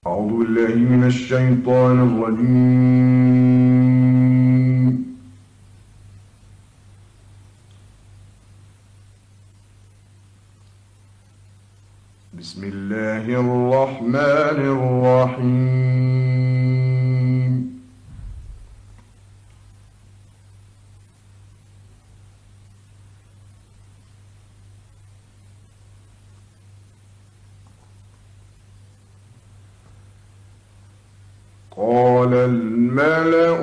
أعوذ بالله من الشيطان الرجيم. بسم الله الرحمن الرحيم. قال الملأ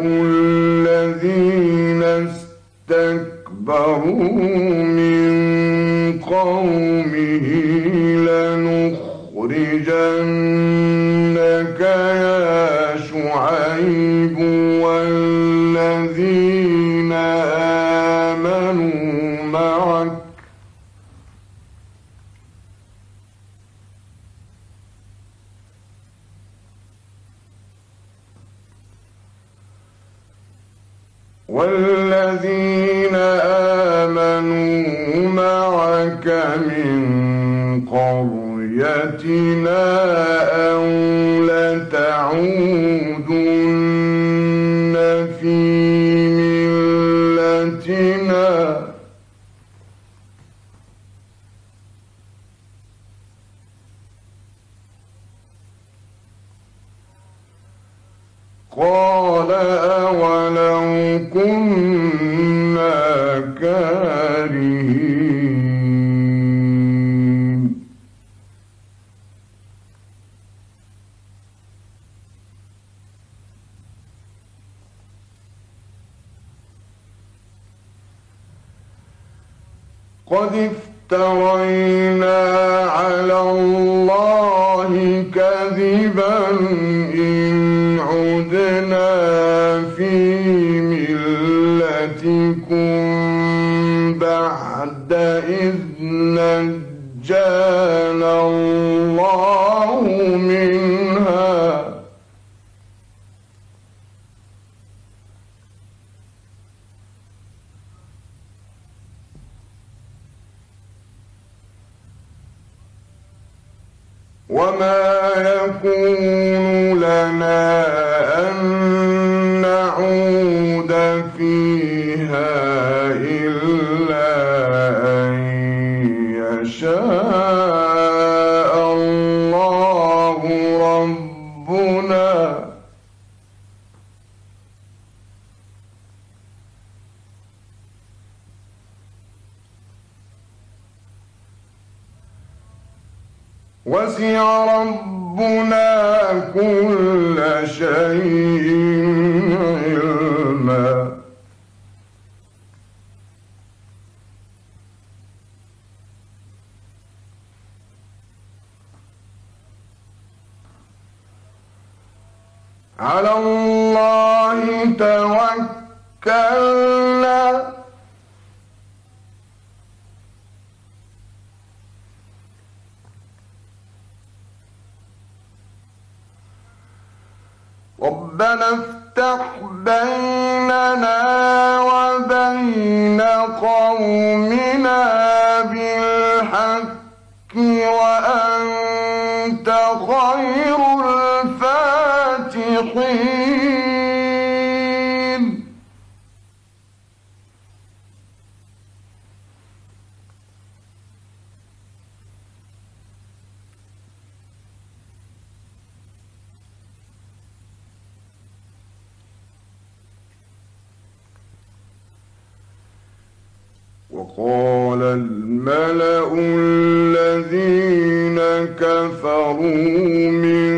الذين استكبروا من قومه لنخرجنك يا شعيب والذين آمنوا معك من قريتنا أو لتعودن في ملتنا قال أولو كنا كارهين قد افترينا على الله كذبا إن عدنا في ملتكم بعد إذ نجانا الله منها وما يكون لنا أن نعود فيها إلا أن يشاء الله ربنا وسع ربنا كل شيء علما على الله توكلنا ربنا افتح بيننا وبين قومنا بالحق وأنت خير الفاتحين وقال الملأ الذين كفروا من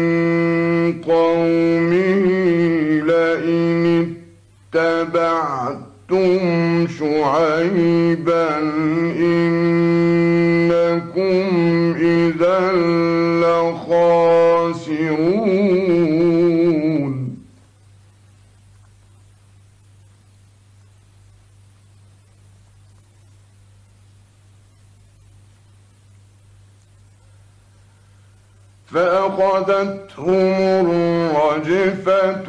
قومه لئن اتبعتم شعيبا إنكم إذا لخاسرون فأخذتهم الرجفة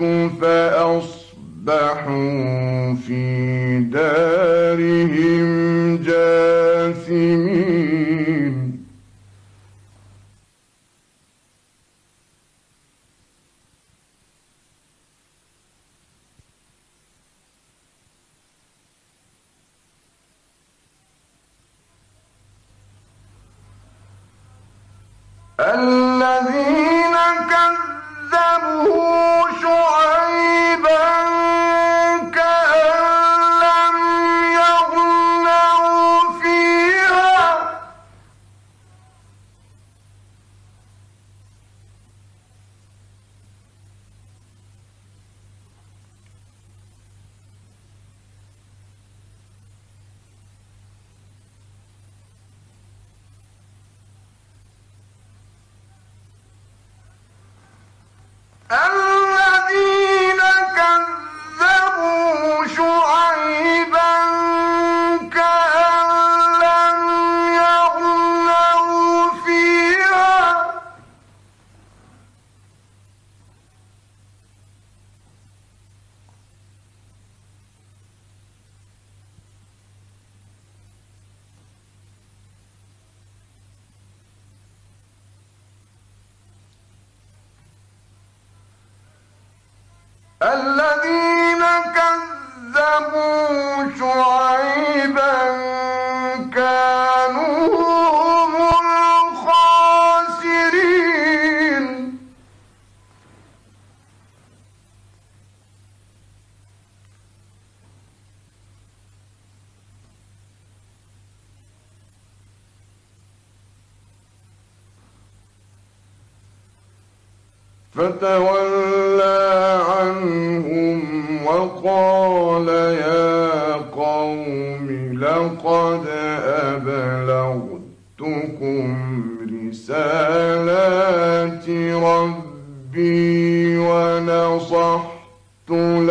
فأصبحوا في دارهم جاثمين. الذين كذبوا شعيبا كأن لم يغنوا فيها الذين كذبوا شعيبا كأن لم يغنوا فيها الذين كذبوا شعيبا كانوا هم الخاسرين فتولى عنهم وقال يا قوم لقد أبلغتكم رسالات ربي ونصحت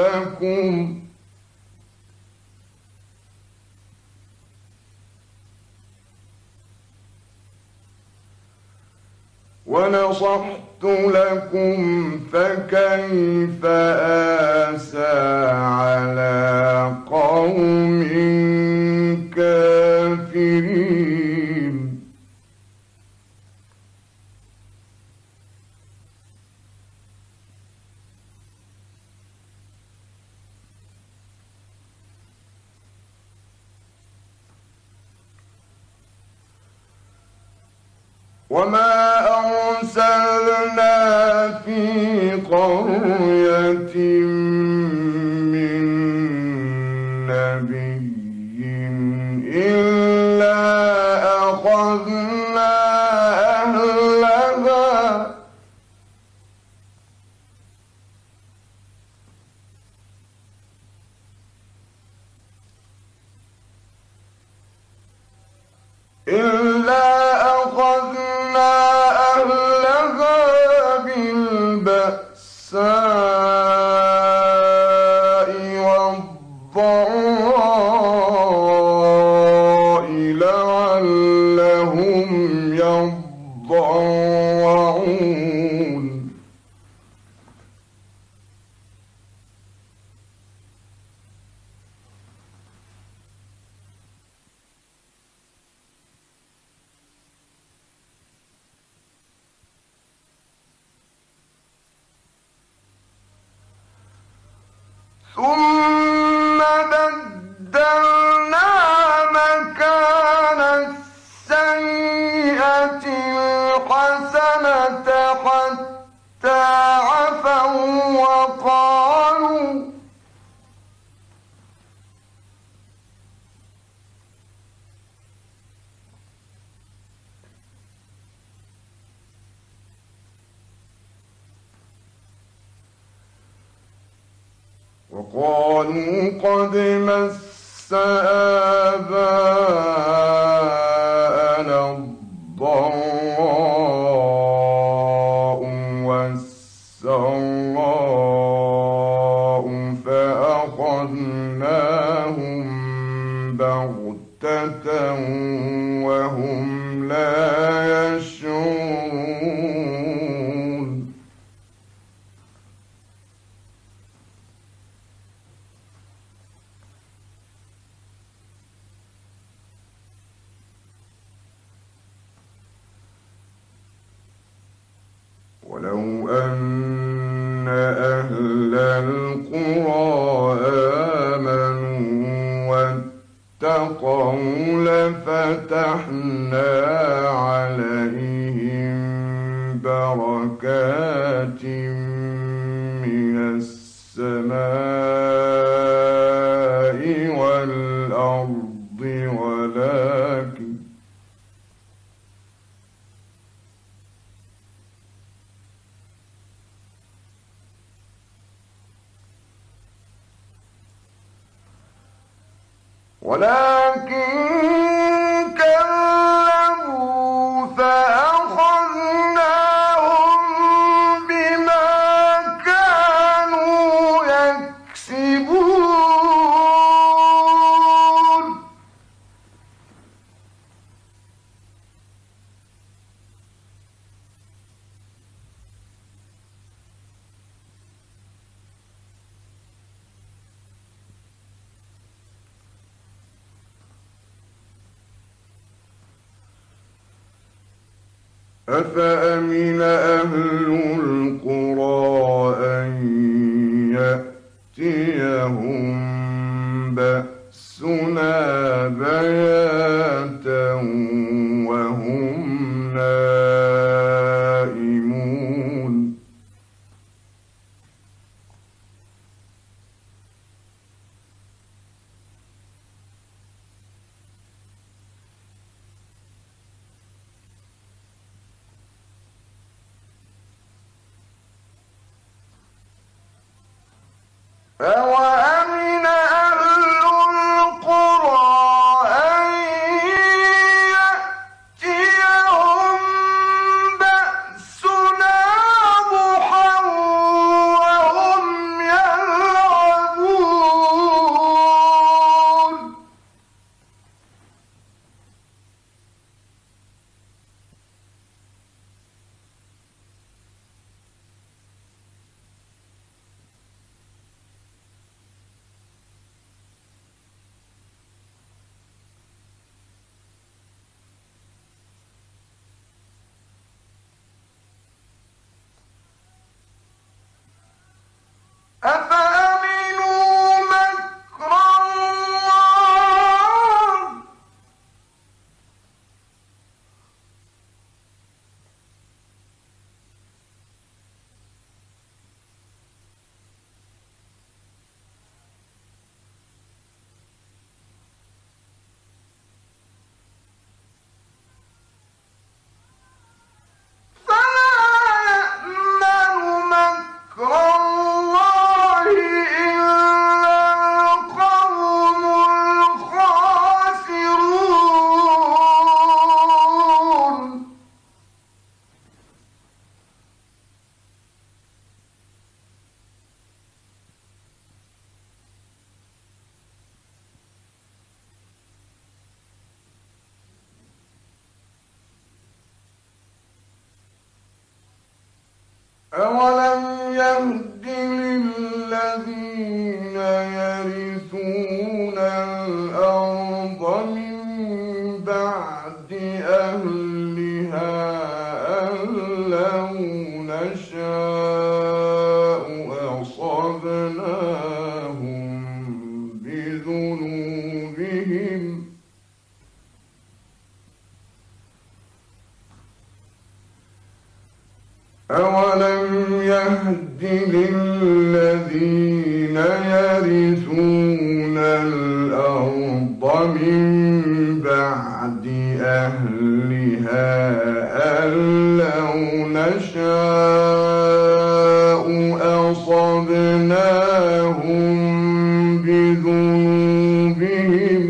لكم فكيف آسى على قوم كافرين وما أرسلنا في قرية من نبي إلا أخذنا أهلها بالبأساء والضراء لعلهم يضرعون ثم بدلنا مكان السيئة الحسنة حتى عفوا وقالوا قد مس آباءنا الضراء والسراء فأخذناهم بغتة وهم لا يشعرون ولو أن أهل القرى آمنوا واتقوا لفتحنا عليهم آيات من السماء والأرض ولكن كذبوا فأخذناهم بما كانوا يكسبون أفأمن أهل القرى أن يأتيهم بأسنا بياتا وهم نائمون أَوَأَمِنَ أَهْلُ الْقُرَىٰ أَن يَأْتِيَهُم بَأْسُنَا ضُحًى وَهُمْ يَلْعَبُونَ أَفَأَمِنُوا مَكْرَ اللَّهِ فَلَا يَأْمَنُ مَكْرَ اللَّهِ إِلَّا الْقَوْمُ الْخَاسِرُونَ أَوَلَمْ يَهْدِ لِلَّذِينَ يَرِثُونَ الْأَرْضَ مِن بَعْدِ أَهْلِهَا أَن لَّوْ نَشَاءُ أَصَبْنَاهُم بِذُنُوبِهِمْ أَوَلَمْ يَهْدِ لِلَّذِينَ يَرِثُونَ الْأَرْضَ مِن بَعْدِ أَهْلِهَا أَن لَّوْ نَشَاءُ أَصَبْنَاهُم بِذُنُوبِهِمْ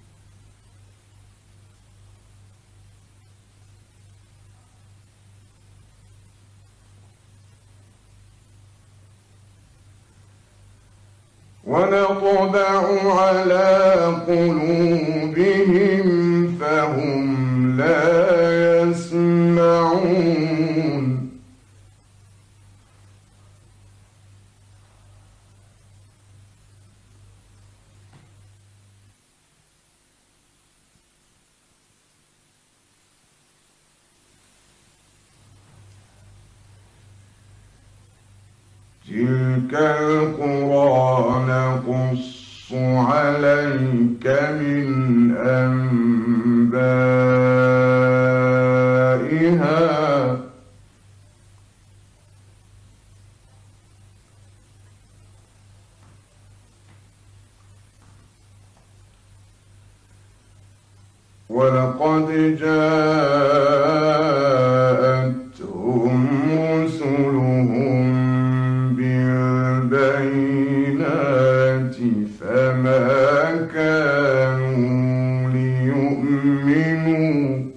ونطبع على قلوبهم فهم لا يسمعون تلك القرى نقص عليك من أنبائها. ولقد جاءتهم رسلهم بالبينات فما كانوا ليؤمنوا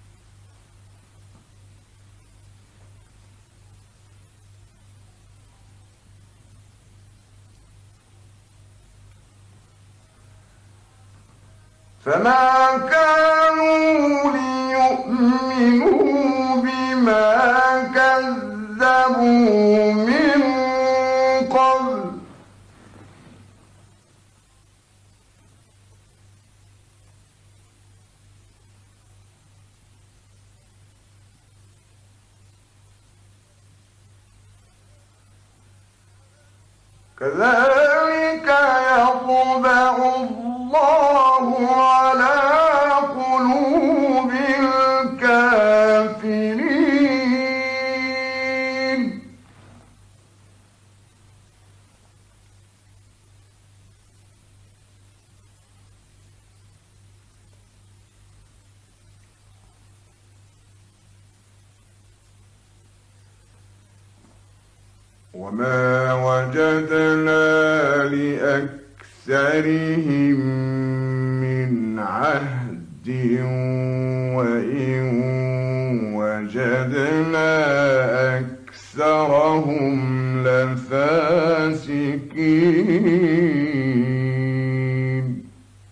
بما كذبوا من قبل كذلك يطبع الله على قلوب الكافرين وما وجدنا لأكثرهم من عهد وإن وجدنا أكثرهم لفاسقين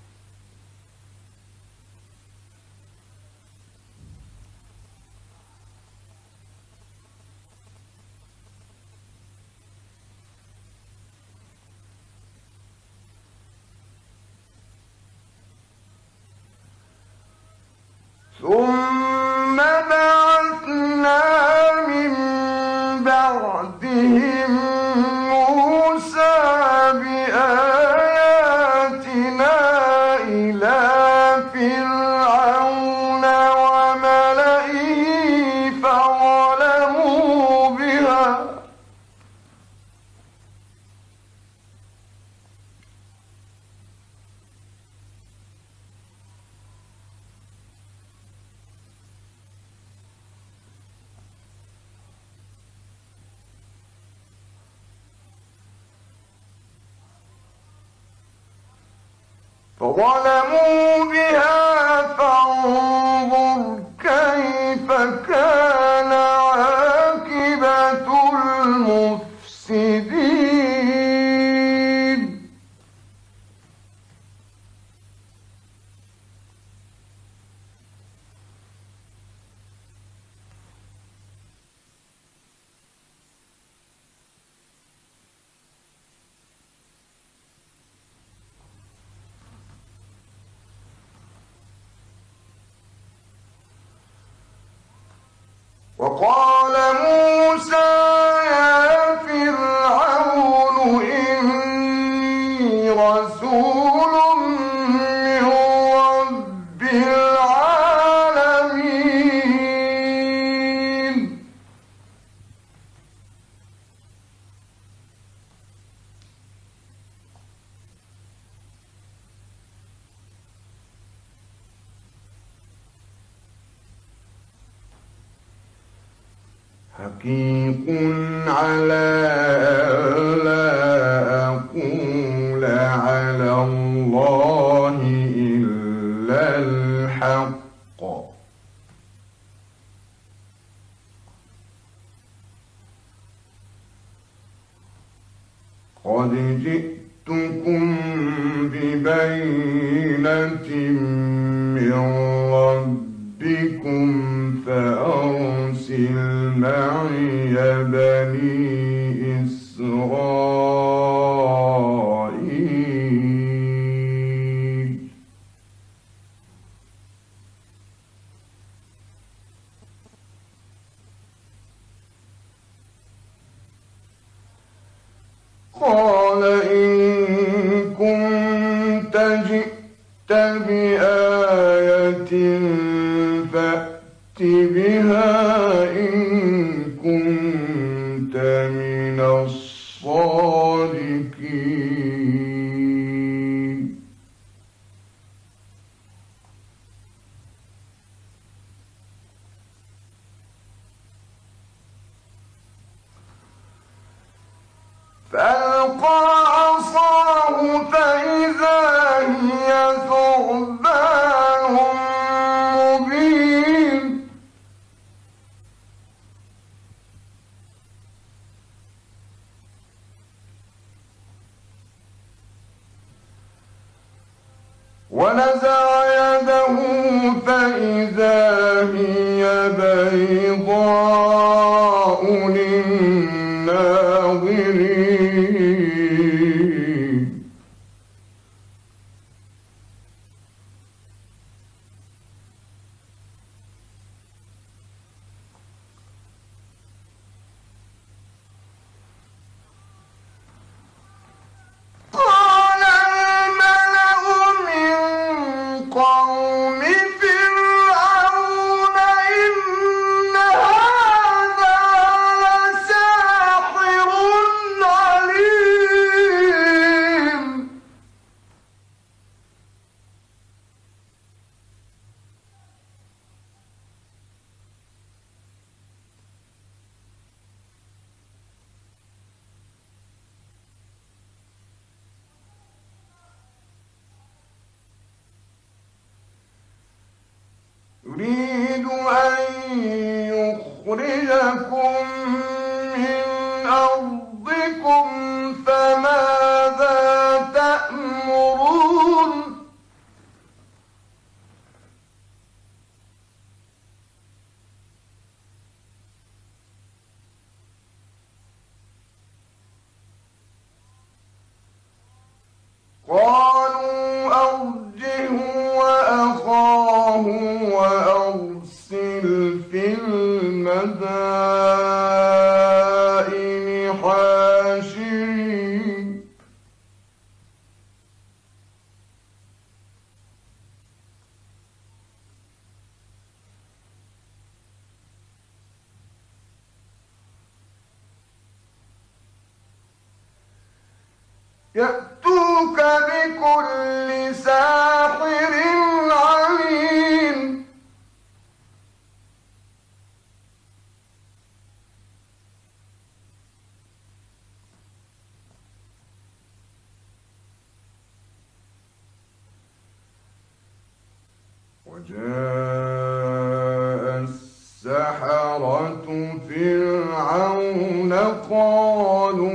ثم بعثنا من بعدهم موسى بآياتنا إلى فرعون وملئه فظلموا بها فانظر كيف كان عاقبة المفسدين وقال موسى يا فرعون إني رسول من رب العالمين حقيق على ألا أقول على الله إلا الحق قد جئتكم ببينة من ربكم فأرسل معي بني إسرائيل قال إن كنت جئت بآية فأت بها إن كنت من الصادقين فألقى عصاه فإذا هي ثعبان مبين ونزع يده فإذا هي بيضاء للناظرين قال الملأ من قوم فرعون إن هذا لساحر عليم يريد أن يخرجكم من أرضكم فماذا تأمرون قالوا أرجه وأخاه وأرسل في المدائن حاشرين يأتوك بكل ساحر عليم وجاء السحرة فرعون قالوا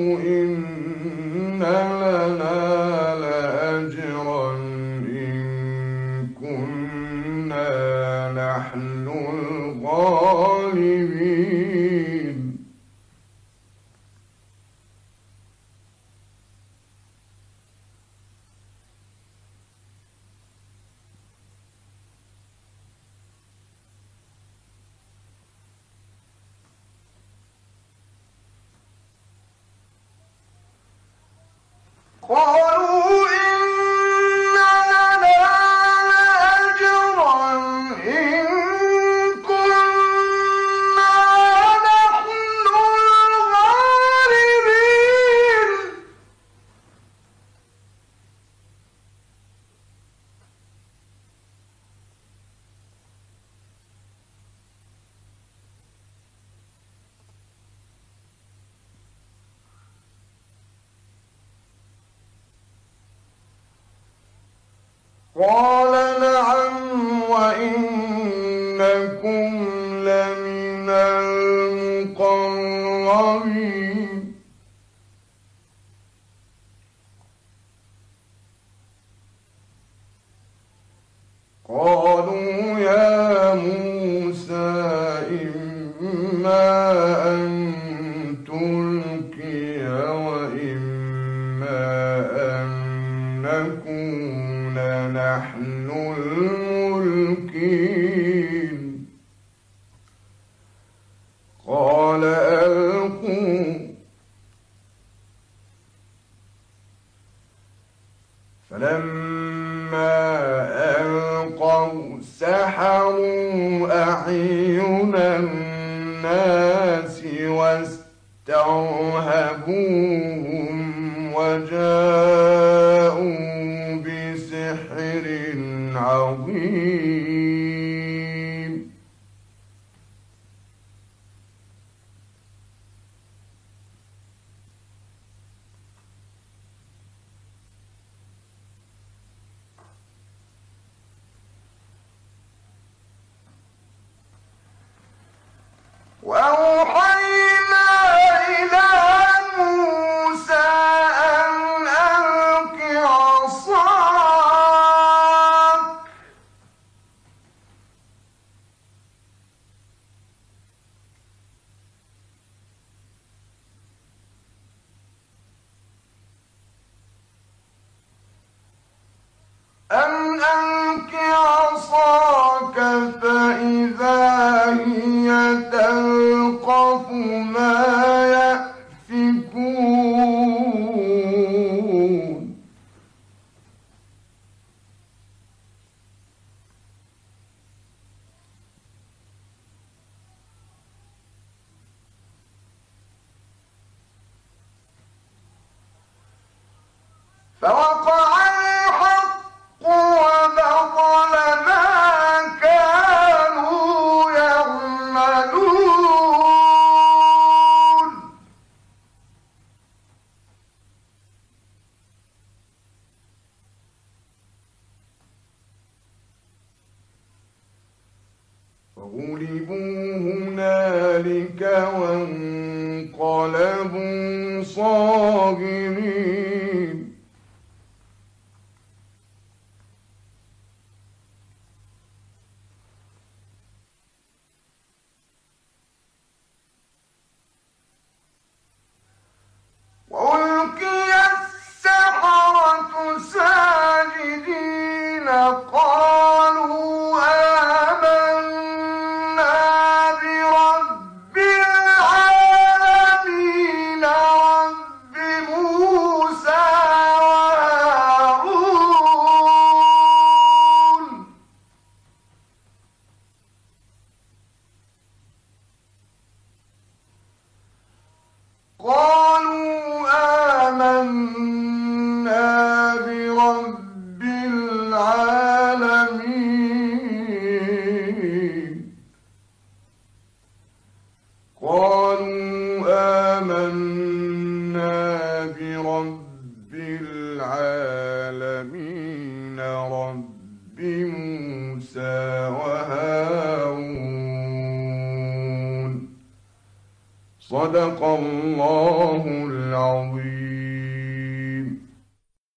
إن لنا لأجرا إن كنا نحن الغالبين قالوا إن لنا لأجرا إن كنا نحن الغالبين قال نعم وإنكم لمن المقربين قالوا يا موسى إما أن تلقي وإما أن نكون نحن الملقين قال ألقوا فلما ألقوا سحروا أعين الناس واسترهبوهم وجاءوا بسحر عظيم وأوحينا إلى موسى أن ألق عصاك فإذا هي تلقف ما يأفكون فوقع الحق وبطل ما كانوا يعملون فغلبوا هنالك وانقلبوا صاغرين وألقي السحرة ساجدين قالوا آمنا برب العالمين رب موسى وهارون قالوا آمنا برب العالمين رب موسى وهارون صدق الله العظيم.